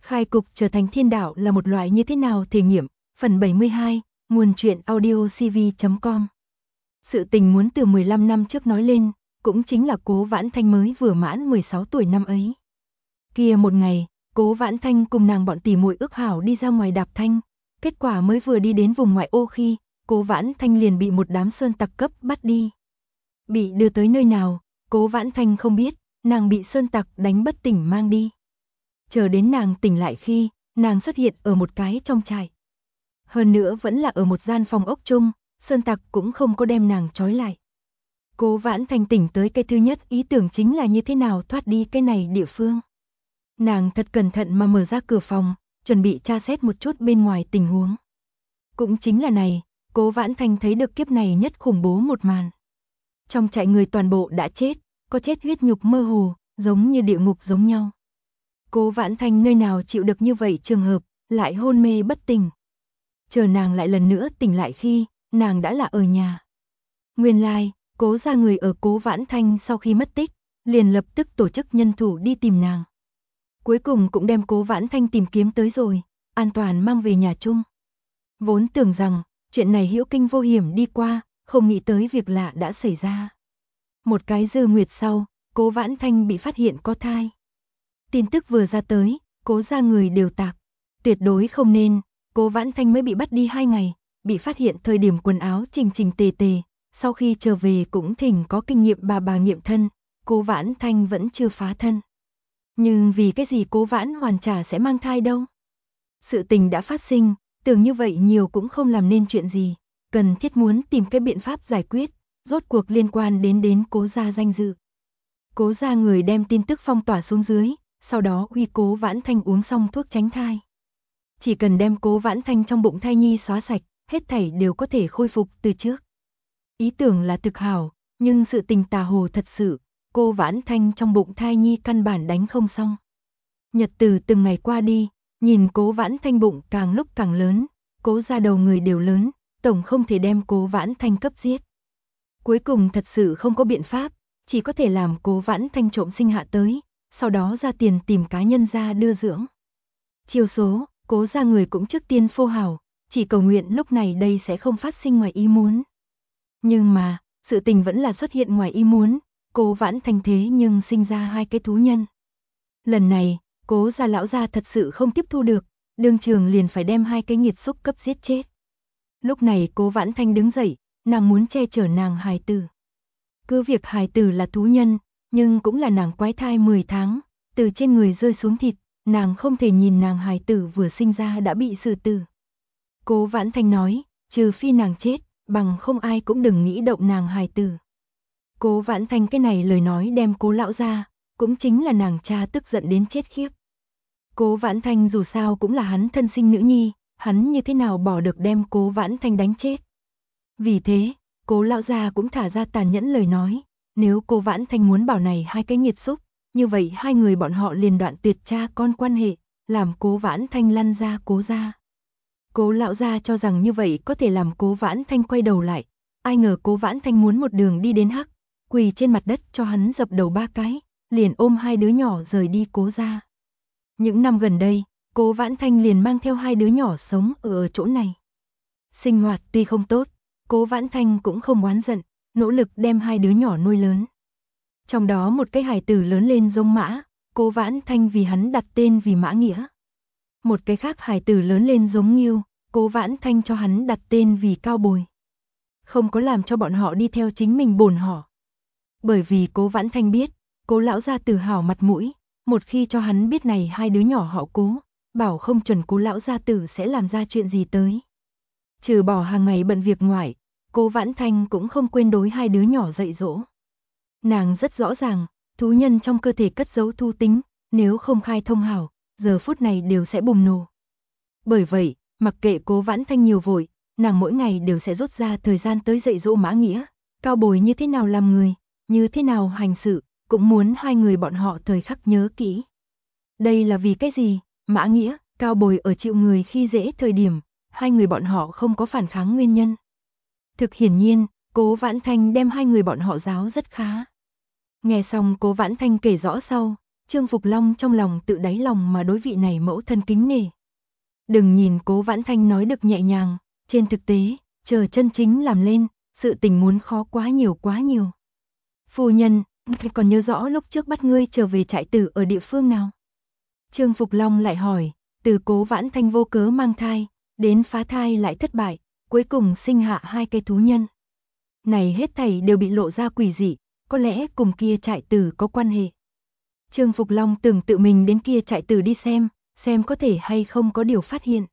Khai cục trở thành thiên đạo là một loại như thế nào thể nghiệm, phần 72, nguồn truyện audiocv.com. Sự tình muốn từ 15 năm trước nói lên, cũng chính là Cố Vãn Thanh mới vừa mãn 16 tuổi năm ấy. Kia một ngày, Cố Vãn Thanh cùng nàng bọn tỉ muội ước hảo đi ra ngoài đạp thanh, kết quả mới vừa đi đến vùng ngoại ô khi, Cố Vãn Thanh liền bị một đám sơn tặc cấp bắt đi. Bị đưa tới nơi nào, Cố Vãn Thanh không biết, nàng bị sơn tặc đánh bất tỉnh mang đi. Chờ đến nàng tỉnh lại khi, nàng xuất hiện ở một cái trong trại. Hơn nữa vẫn là ở một gian phòng ốc chung, sơn tặc cũng không có đem nàng trói lại. Cố Vãn Thanh tỉnh tới cái thứ nhất ý tưởng chính là như thế nào thoát đi cái này địa phương. Nàng thật cẩn thận mà mở ra cửa phòng, chuẩn bị tra xét một chút bên ngoài tình huống. Cũng chính là này, Cố Vãn Thanh thấy được kiếp này nhất khủng bố một màn. Trong trại người toàn bộ đã chết, có chết huyết nhục mơ hồ, giống như địa ngục giống nhau. Cố Vãn Thanh nơi nào chịu được như vậy trường hợp, lại hôn mê bất tỉnh. Chờ nàng lại lần nữa tỉnh lại khi, nàng đã là ở nhà. Nguyên lai, Cố gia người ở Cố Vãn Thanh sau khi mất tích, liền lập tức tổ chức nhân thủ đi tìm nàng. Cuối cùng cũng đem Cố Vãn Thanh tìm kiếm tới rồi, an toàn mang về nhà chung. Vốn tưởng rằng, chuyện này hữu kinh vô hiểm đi qua, không nghĩ tới việc lạ đã xảy ra. Một cái dư nguyệt sau, Cố Vãn Thanh bị phát hiện có thai. Tin tức vừa ra tới, Cố gia người đều tạc. Tuyệt đối không nên, Cố Vãn Thanh mới bị bắt đi 2 ngày, bị phát hiện thời điểm quần áo chỉnh chỉnh tề tề, sau khi trở về cũng thỉnh có kinh nghiệm bà nghiệm thân, Cố Vãn Thanh vẫn chưa phá thân. Nhưng vì cái gì Cố Vãn Hoàn trả sẽ mang thai đâu? Sự tình đã phát sinh, tưởng như vậy nhiều cũng không làm nên chuyện gì, cần thiết muốn tìm cái biện pháp giải quyết, rốt cuộc liên quan đến Cố gia danh dự. Cố gia người đem tin tức phong tỏa xuống dưới, sau đó uy Cố Vãn Thanh uống xong thuốc tránh thai. Chỉ cần đem Cố Vãn Thanh trong bụng thai nhi xóa sạch, hết thảy đều có thể khôi phục từ trước. Ý tưởng là thực hảo, nhưng sự tình tà hồ thật sự, Cố Vãn Thanh trong bụng thai nhi căn bản đánh không xong. Nhật từ từng ngày qua đi, nhìn Cố Vãn Thanh bụng càng lúc càng lớn, Cố gia đầu người đều lớn, tổng không thể đem Cố Vãn Thanh cấp giết. Cuối cùng thật sự không có biện pháp, chỉ có thể làm Cố Vãn Thanh trộm sinh hạ tới, sau đó ra tiền tìm cá nhân ra đưa dưỡng. Chiêu số, Cố gia người cũng trước tiên phô hào, chỉ cầu nguyện lúc này đây sẽ không phát sinh ngoài ý muốn. Nhưng mà, sự tình vẫn là xuất hiện ngoài ý muốn, Cố Vãn Thanh thế nhưng sinh ra 2 cái thú nhân. Lần này, Cố gia lão gia thật sự không tiếp thu được, đương trường liền phải đem 2 cái nghiệt xúc cấp giết chết. Lúc này Cố Vãn Thanh đứng dậy, nàng muốn che chở nàng hài tử. Cứ việc hài tử là thú nhân, nhưng cũng là nàng quái thai 10 tháng, từ trên người rơi xuống thịt, nàng không thể nhìn nàng hài tử vừa sinh ra đã bị xử tử. Cố Vãn Thanh nói, trừ phi nàng chết, bằng không ai cũng đừng nghĩ động nàng hài tử. Cố Vãn Thanh cái này lời nói đem Cố lão gia, cũng chính là nàng cha tức giận đến chết khiếp. Cố Vãn Thanh dù sao cũng là hắn thân sinh nữ nhi, hắn như thế nào bỏ được đem Cố Vãn Thanh đánh chết. Vì thế, Cố lão gia cũng thả ra tàn nhẫn lời nói, nếu Cố Vãn Thanh muốn bảo này 2 cái nghiệt xúc, như vậy 2 người bọn họ liền đoạn tuyệt cha con quan hệ, làm Cố Vãn Thanh lăn ra Cố gia. Cố lão gia cho rằng như vậy có thể làm Cố Vãn Thanh quay đầu lại, ai ngờ Cố Vãn Thanh muốn một đường đi đến hắc, quỳ trên mặt đất cho hắn dập đầu 3 cái, liền ôm 2 đứa nhỏ rời đi Cố gia. Những năm gần đây, Cố Vãn Thanh liền mang theo 2 đứa nhỏ sống ở chỗ này. Sinh hoạt tuy không tốt, Cố Vãn Thanh cũng không oán giận, nỗ lực đem 2 đứa nhỏ nuôi lớn. Trong đó một cái hài tử lớn lên giống Mã, Cố Vãn Thanh vì hắn đặt tên vì Mã Nghĩa. Một cái khác hài tử lớn lên giống Ngưu, Cố Vãn Thanh cho hắn đặt tên vì Cao Bồi. Không có làm cho bọn họ đi theo chính mình bổn họ. Bởi vì Cố Vãn Thanh biết, Cố lão gia tử hảo mặt mũi, một khi cho hắn biết này 2 đứa nhỏ họ Cố, bảo không chuẩn Cố lão gia tử sẽ làm ra chuyện gì tới. Trừ bỏ hàng ngày bận việc ngoại, Cố Vãn Thanh cũng không quên đối 2 đứa nhỏ dạy dỗ. Nàng rất rõ ràng, thú nhân trong cơ thể cất giấu thu tính, nếu không khai thông hảo, giờ phút này đều sẽ bùng nổ. Bởi vậy, mặc kệ Cố Vãn Thanh nhiều vội, nàng mỗi ngày đều sẽ rút ra thời gian tới dạy dỗ Mã Nghĩa, Cao Bồi như thế nào làm người, như thế nào hành sự, cũng muốn 2 người bọn họ thời khắc nhớ kỹ. Đây là vì cái gì? Mã Nghĩa, Cao Bồi ở chịu người khi dễ thời điểm, 2 người bọn họ không có phản kháng nguyên nhân. Thực hiển nhiên, Cố Vãn Thanh đem 2 người bọn họ giáo rất khá. Nghe xong Cố Vãn Thanh kể rõ sau, Trương Phục Long trong lòng tự đáy lòng mà đối vị này mẫu thân kính nể. Đừng nhìn Cố Vãn Thanh nói được nhẹ nhàng, trên thực tế, chờ chân chính làm lên, sự tình muốn khó quá nhiều quá nhiều. Phu nhân, còn nhớ rõ lúc trước bắt ngươi trở về trại tử ở địa phương nào? Trương Phục Long lại hỏi, từ Cố Vãn Thanh vô cớ mang thai, đến phá thai lại thất bại, cuối cùng sinh hạ 2 cây thú nhân. Này hết thảy đều bị lộ ra quỷ dị, có lẽ cùng kia trại tử có quan hệ. Trương Phục Long từng tự mình đến kia trại tử đi xem có thể hay không có điều phát hiện.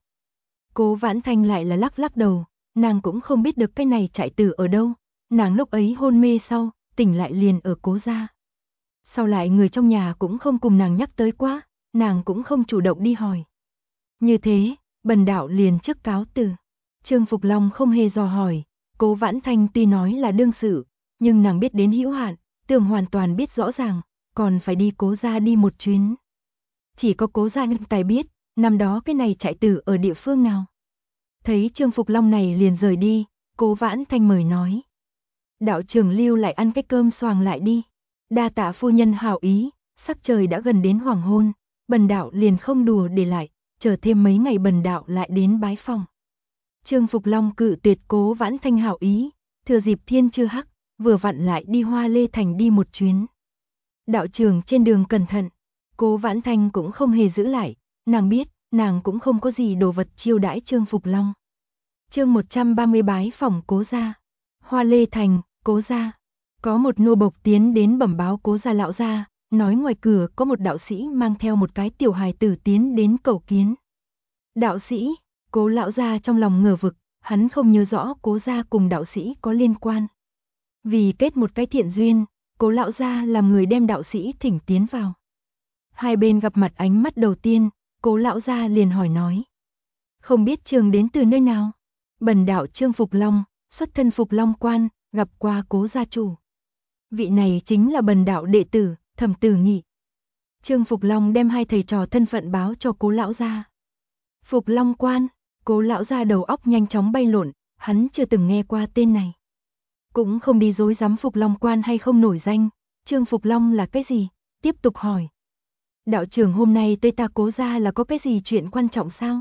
Cố Vãn Thanh lại là lắc lắc đầu, nàng cũng không biết được cái này trại tử ở đâu, nàng lúc ấy hôn mê sau, tỉnh lại liền ở Cố gia. Sau lại người trong nhà cũng không cùng nàng nhắc tới quá, nàng cũng không chủ động đi hỏi. Như thế, bần đạo liền trước cáo từ. Trương Phục Long không hề dò hỏi, Cố Vãn Thanh tuy nói là đương sự, nhưng nàng biết đến hữu hạn, tưởng hoàn toàn biết rõ ràng, còn phải đi Cố gia đi một chuyến. Chỉ có Cố gia nhân tài biết, năm đó cái này trại tử ở địa phương nào. Thấy Trương Phục Long này liền rời đi, Cố Vãn Thanh mời nói. Đạo trưởng lưu lại ăn cái cơm xoàng lại đi. Đa tạ phu nhân hảo ý, sắc trời đã gần đến hoàng hôn, bần đạo liền không đùa để lại, chờ thêm mấy ngày bần đạo lại đến bái phòng. Trương Phục Long cự tuyệt Cố Vãn Thanh hảo ý, thừa dịp thiên chưa hắc, vừa vặn lại đi Hoa Lê Thành đi một chuyến. Đạo trưởng trên đường cẩn thận, Cố Vãn Thanh cũng không hề giữ lại, nàng biết, nàng cũng không có gì đồ vật chiêu đãi Trương Phục Long. Chương 130 bái phòng Cố gia. Hoa Lê Thành, Cố gia. Có một nô bộc tiến đến bẩm báo Cố gia lão gia, nói ngoài cửa có một đạo sĩ mang theo một cái tiểu hài tử tiến đến cầu kiến. Đạo sĩ, Cố lão gia trong lòng ngờ vực, hắn không nhớ rõ Cố gia cùng đạo sĩ có liên quan. Vì kết một cái thiện duyên, Cố lão gia làm người đem đạo sĩ thỉnh tiến vào. Hai bên gặp mặt ánh mắt đầu tiên, Cố lão gia liền hỏi nói. Không biết trường đến từ nơi nào? Bần đạo Trương Phục Long, xuất thân Phục Long quan, gặp qua Cố gia chủ. Vị này chính là bần đạo đệ tử, Thẩm Tử Nghị. Trương Phục Long đem hai thầy trò thân phận báo cho Cố lão gia. Phục Long quan, Cố lão gia đầu óc nhanh chóng bay lộn, hắn chưa từng nghe qua tên này. Cũng không đi dối dám Phục Long quan hay không nổi danh, Trương Phục Long là cái gì? Tiếp tục hỏi. Đạo trưởng hôm nay tới ta Cố gia là có cái gì chuyện quan trọng sao?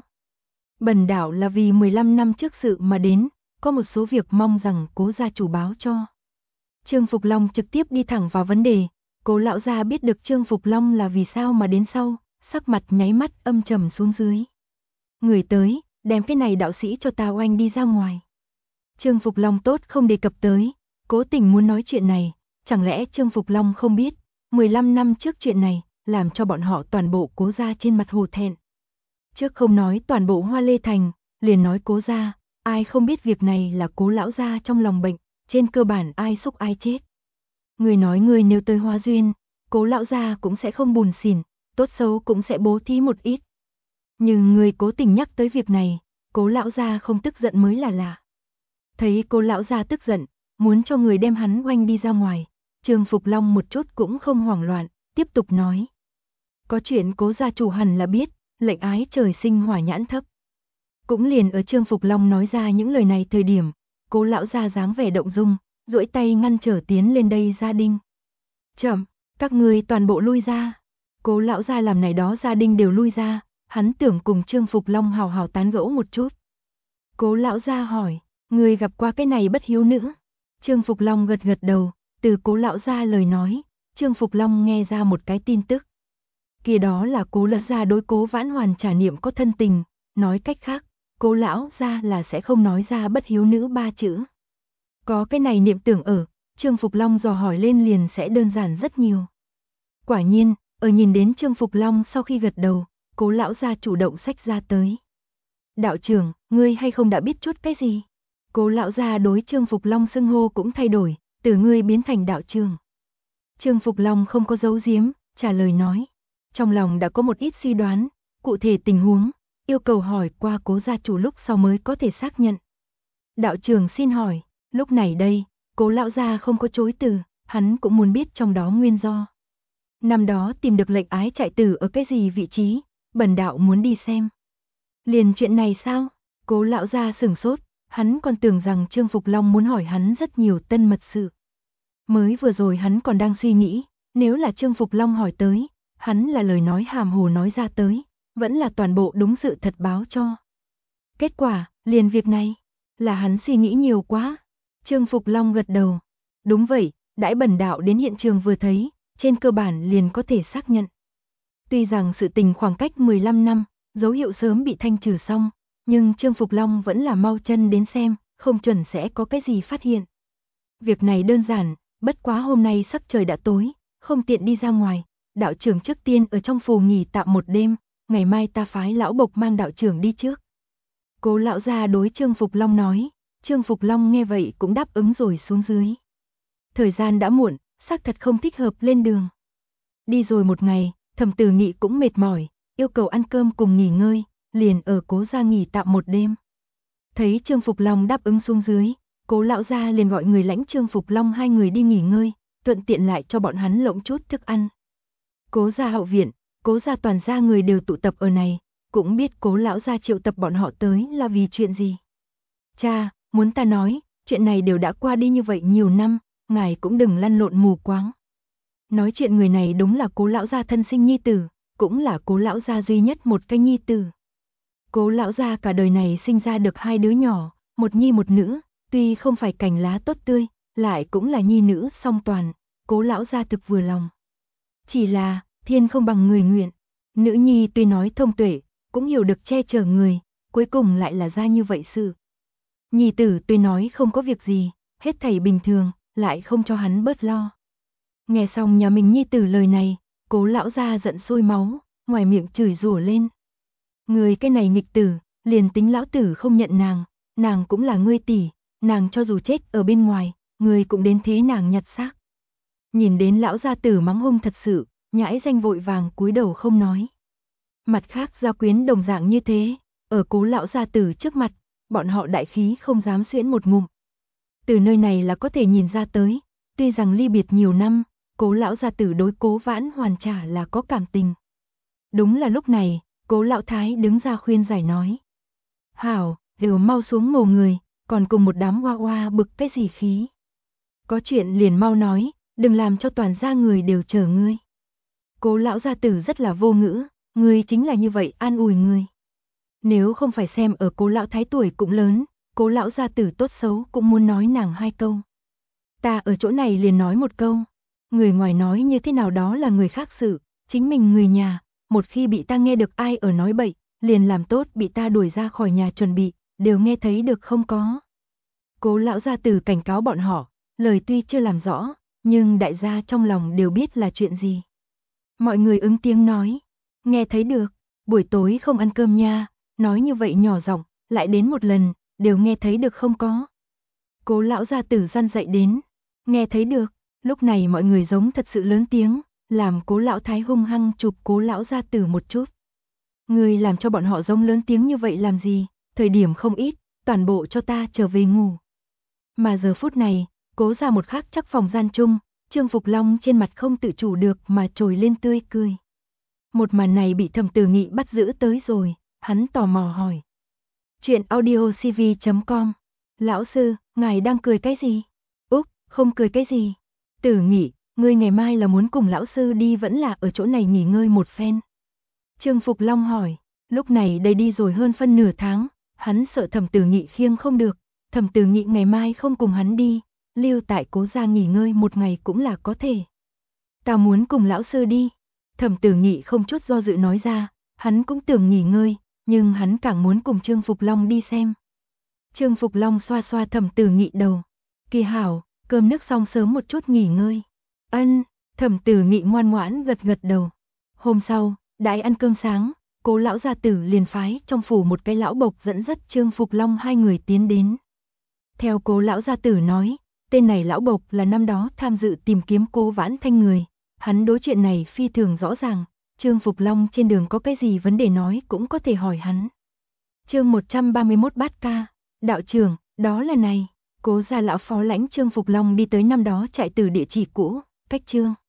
Bần đạo là vì 15 năm trước sự mà đến, có một số việc mong rằng Cố gia chủ báo cho. Trương Phục Long trực tiếp đi thẳng vào vấn đề, Cố lão gia biết được Trương Phục Long là vì sao mà đến sau, sắc mặt nháy mắt âm trầm xuống dưới. Người tới, đem cái này đạo sĩ cho ta oanh đi ra ngoài. Trương Phục Long tốt không đề cập tới, cố tình muốn nói chuyện này, chẳng lẽ Trương Phục Long không biết, 15 năm trước chuyện này, làm cho bọn họ toàn bộ Cố gia trên mặt hổ thẹn. Trước không nói toàn bộ Hoa Lê Thành, liền nói Cố gia, ai không biết việc này là Cố lão gia trong lòng bệnh, trên cơ bản ai xúc ai chết. Người nói người nếu tới hóa duyên, Cố lão gia cũng sẽ không buồn xỉn, tốt xấu cũng sẽ bố thí một ít. Nhưng người cố tình nhắc tới việc này, Cố lão gia không tức giận mới là lạ. Thấy Cố lão gia tức giận, muốn cho người đem hắn oanh đi ra ngoài, Trương Phục Long một chút cũng không hoảng loạn, tiếp tục nói. Có chuyện Cố gia chủ hẳn là biết, lệnh ái trời sinh hỏa nhãn thấp. Cũng liền ở Trương Phục Long nói ra những lời này thời điểm, Cố lão gia dáng vẻ động dung, duỗi tay ngăn trở tiến lên đây gia đình. Chậm, các ngươi toàn bộ lui ra. Cố lão gia làm này đó gia đình đều lui ra, hắn tưởng cùng Trương Phục Long hào hào tán gẫu một chút. Cố lão gia hỏi, người gặp qua cái này bất hiếu nữ? Trương Phục Long gật gật đầu, từ Cố lão gia lời nói, Trương Phục Long nghe ra một cái tin tức. Kia đó là Cố lão gia đối Cố Vãn Hoàn trả niệm có thân tình, nói cách khác, Cố lão gia là sẽ không nói ra bất hiếu nữ 3 chữ. Có cái này niệm tưởng ở, Trương Phục Long dò hỏi lên liền sẽ đơn giản rất nhiều. Quả nhiên, ở nhìn đến Trương Phục Long sau khi gật đầu, Cố lão gia chủ động xách ra tới. Đạo trưởng, ngươi hay không đã biết chút cái gì? Cố lão gia đối Trương Phục Long xưng hô cũng thay đổi, từ ngươi biến thành đạo trưởng. Trương Phục Long không có giấu giếm, trả lời nói. Trong lòng đã có một ít suy đoán, cụ thể tình huống, yêu cầu hỏi qua Cố gia chủ lúc sau mới có thể xác nhận. Đạo trưởng xin hỏi, lúc này đây, Cố lão gia không có chối từ, hắn cũng muốn biết trong đó nguyên do. Năm đó tìm được lệnh ái trại tử ở cái gì vị trí, bần đạo muốn đi xem. Liền chuyện này sao? Cố lão gia sửng sốt, hắn còn tưởng rằng Trương Phục Long muốn hỏi hắn rất nhiều tân mật sự. Mới vừa rồi hắn còn đang suy nghĩ, nếu là Trương Phục Long hỏi tới, hắn là lời nói hàm hồ nói ra tới, vẫn là toàn bộ đúng sự thật báo cho. Kết quả, liền việc này, là hắn suy nghĩ nhiều quá. Trương Phục Long gật đầu. Đúng vậy, đãi bần đạo đến hiện trường vừa thấy, trên cơ bản liền có thể xác nhận. Tuy rằng sự tình khoảng cách 15 năm, dấu hiệu sớm bị thanh trừ xong, nhưng Trương Phục Long vẫn là mau chân đến xem, không chuẩn sẽ có cái gì phát hiện. Việc này đơn giản, bất quá hôm nay sắc trời đã tối, không tiện đi ra ngoài, đạo trưởng trước tiên ở trong phủ nghỉ tạm một đêm, ngày mai ta phái lão bộc mang đạo trưởng đi trước. Cố lão gia đối Trương Phục Long nói, Trương Phục Long nghe vậy cũng đáp ứng rồi xuống dưới. Thời gian đã muộn, xác thật không thích hợp lên đường. Đi rồi một ngày, Thẩm Tử Nghị cũng mệt mỏi, yêu cầu ăn cơm cùng nghỉ ngơi, liền ở Cố gia nghỉ tạm một đêm. Thấy Trương Phục Long đáp ứng xuống dưới, Cố lão gia liền gọi người lãnh Trương Phục Long hai người đi nghỉ ngơi, thuận tiện lại cho bọn hắn lộng chút thức ăn. Cố gia hậu viện, Cố gia toàn gia người đều tụ tập ở này, cũng biết Cố lão gia triệu tập bọn họ tới là vì chuyện gì. Cha, muốn ta nói, chuyện này đều đã qua đi như vậy nhiều năm, ngài cũng đừng lăn lộn mù quáng. Nói chuyện người này đúng là Cố lão gia thân sinh nhi tử, cũng là Cố lão gia duy nhất một cái nhi tử. Cố lão gia cả đời này sinh ra được hai đứa nhỏ, một nhi một nữ, tuy không phải cành lá tốt tươi, lại cũng là nhi nữ song toàn, Cố lão gia thực vừa lòng. Chỉ là, thiên không bằng người nguyện, nữ nhi tuy nói thông tuệ, cũng hiểu được che chở người, cuối cùng lại là ra như vậy sự. Nhi tử tuy nói không có việc gì, hết thảy bình thường, lại không cho hắn bớt lo. Nghe xong nhà mình nhi tử lời này, Cố lão gia giận sôi máu, ngoài miệng chửi rủa lên. Người cái này nghịch tử, liền tính lão tử không nhận nàng cũng là ngươi tỷ, nàng cho dù chết ở bên ngoài, người cũng đến thế nàng nhặt xác. Nhìn đến lão gia tử mắng hung thật sự, nhãi danh vội vàng cúi đầu không nói. Mặt khác gia quyến đồng dạng như thế, ở Cố lão gia tử trước mặt, bọn họ đại khí không dám xuyễn một ngụm. Từ nơi này là có thể nhìn ra tới, tuy rằng ly biệt nhiều năm, Cố lão gia tử đối Cố Vãn Hoàn trả là có cảm tình. Đúng là lúc này, Cố lão thái đứng ra khuyên giải nói. Hảo, đều mau xuống mồ người, còn cùng một đám hoa hoa bực cái gì khí. Có chuyện liền mau nói, đừng làm cho toàn gia người đều chờ ngươi. Cố lão gia tử rất là vô ngữ, ngươi chính là như vậy an ủi ngươi. Nếu không phải xem ở Cố lão thái tuổi cũng lớn, Cố lão gia tử tốt xấu cũng muốn nói nàng hai câu. Ta ở chỗ này liền nói một câu, người ngoài nói như thế nào đó là người khác sự, chính mình người nhà, một khi bị ta nghe được ai ở nói bậy, liền làm tốt bị ta đuổi ra khỏi nhà chuẩn bị, đều nghe thấy được không có. Cố lão gia tử cảnh cáo bọn họ, lời tuy chưa làm rõ, nhưng đại gia trong lòng đều biết là chuyện gì. Mọi người ứng tiếng nói, nghe thấy được, buổi tối không ăn cơm nha, nói như vậy nhỏ giọng, lại đến một lần, đều nghe thấy được không có. Cố lão gia tử răn dậy đến, nghe thấy được, lúc này mọi người giống thật sự lớn tiếng, làm Cố lão thái hung hăng chụp Cố lão gia tử một chút. Người làm cho bọn họ giống lớn tiếng như vậy làm gì, thời điểm không ít, toàn bộ cho ta trở về ngủ. Mà giờ phút này, Cố ra một khắc chắc phòng gian chung, Trương Phục Long trên mặt không tự chủ được mà trồi lên tươi cười. Một màn này bị Thẩm Tử Nghị bắt giữ tới rồi, hắn tò mò hỏi. Chuyện audiocv.com. Lão sư, ngài đang cười cái gì? Úc, không cười cái gì. Tử Nghị, ngươi ngày mai là muốn cùng lão sư đi vẫn là ở chỗ này nghỉ ngơi một phen? Trương Phục Long hỏi, lúc này đây đi rồi hơn phân nửa tháng, hắn sợ Thẩm Tử Nghị khiêng không được, Thẩm Tử Nghị ngày mai không cùng hắn đi, lưu tại Cố gia nghỉ ngơi một ngày cũng là có thể. Ta muốn cùng lão sư đi. Thẩm Tử Nghị không chút do dự nói ra, hắn cũng tưởng nghỉ ngơi, nhưng hắn càng muốn cùng Trương Phục Long đi xem. Trương Phục Long xoa xoa Thẩm Tử Nghị đầu. Kỳ hảo, cơm nước xong sớm một chút nghỉ ngơi. Ân, Thẩm Tử Nghị ngoan ngoãn gật gật đầu. Hôm sau, đãi ăn cơm sáng, Cố lão gia tử liền phái trong phủ một cái lão bộc dẫn dắt Trương Phục Long hai người tiến đến. Theo Cố lão gia tử nói, tên này lão bộc là năm đó tham dự tìm kiếm Cố Vãn Thanh người. Hắn đối chuyện này phi thường rõ ràng, Trương Phục Long trên đường có cái gì vấn đề nói cũng có thể hỏi hắn. Chương 131 bát ca, đạo trưởng, đó là này, Cố gia lão phó lãnh Trương Phục Long đi tới năm đó chạy từ địa chỉ cũ, cách Trương